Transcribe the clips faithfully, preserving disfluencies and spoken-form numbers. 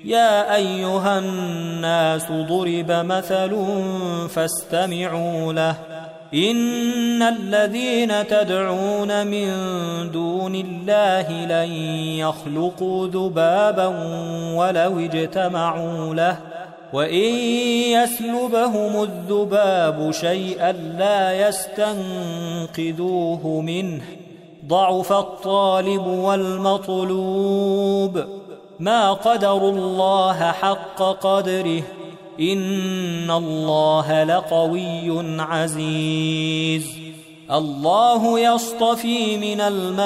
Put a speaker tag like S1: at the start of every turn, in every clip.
S1: يا أيها الناس ضرب مثل فاستمعوا له إن الذين تدعون من دون الله لن يخلقوا ذبابا ولو اجتمعوا له وإن يسلبهم الذباب شيئا لا يستنقذوه منه ضعف الطالب والمطلوب ما قدروا الله حق قدره إن الله لقوي عزيز الله يصطفي من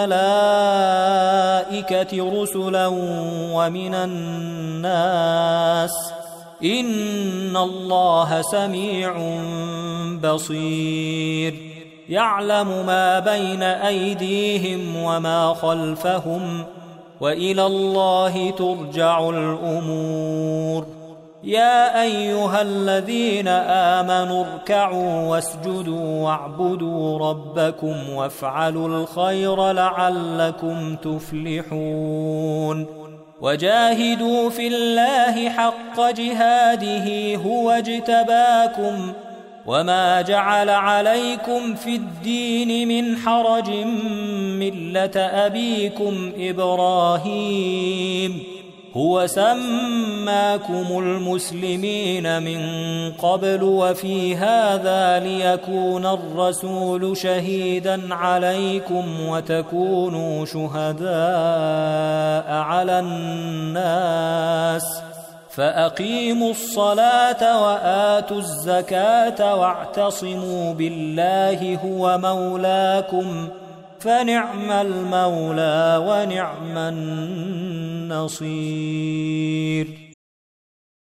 S1: الملائكة رسلا ومن الناس إن الله سميع بصير يعلم ما بين أيديهم وما خلفهم وإلى الله ترجع الأمور يا أيها الذين آمنوا اركعوا واسجدوا واعبدوا ربكم وافعلوا الخير لعلكم تفلحون وجاهدوا في الله حق جهاده هو اجتباكم وما جعل عليكم في الدين من حرج ملة أبيكم إبراهيم هو سماكم المسلمين من قبل وفي هذا ليكون الرسول شهيدا عليكم وتكونوا شهداء على الناس فأقيموا الصلاة وآتوا الزكاة واعتصموا بالله هو مولاكم فنعم المولى ونعم النصير.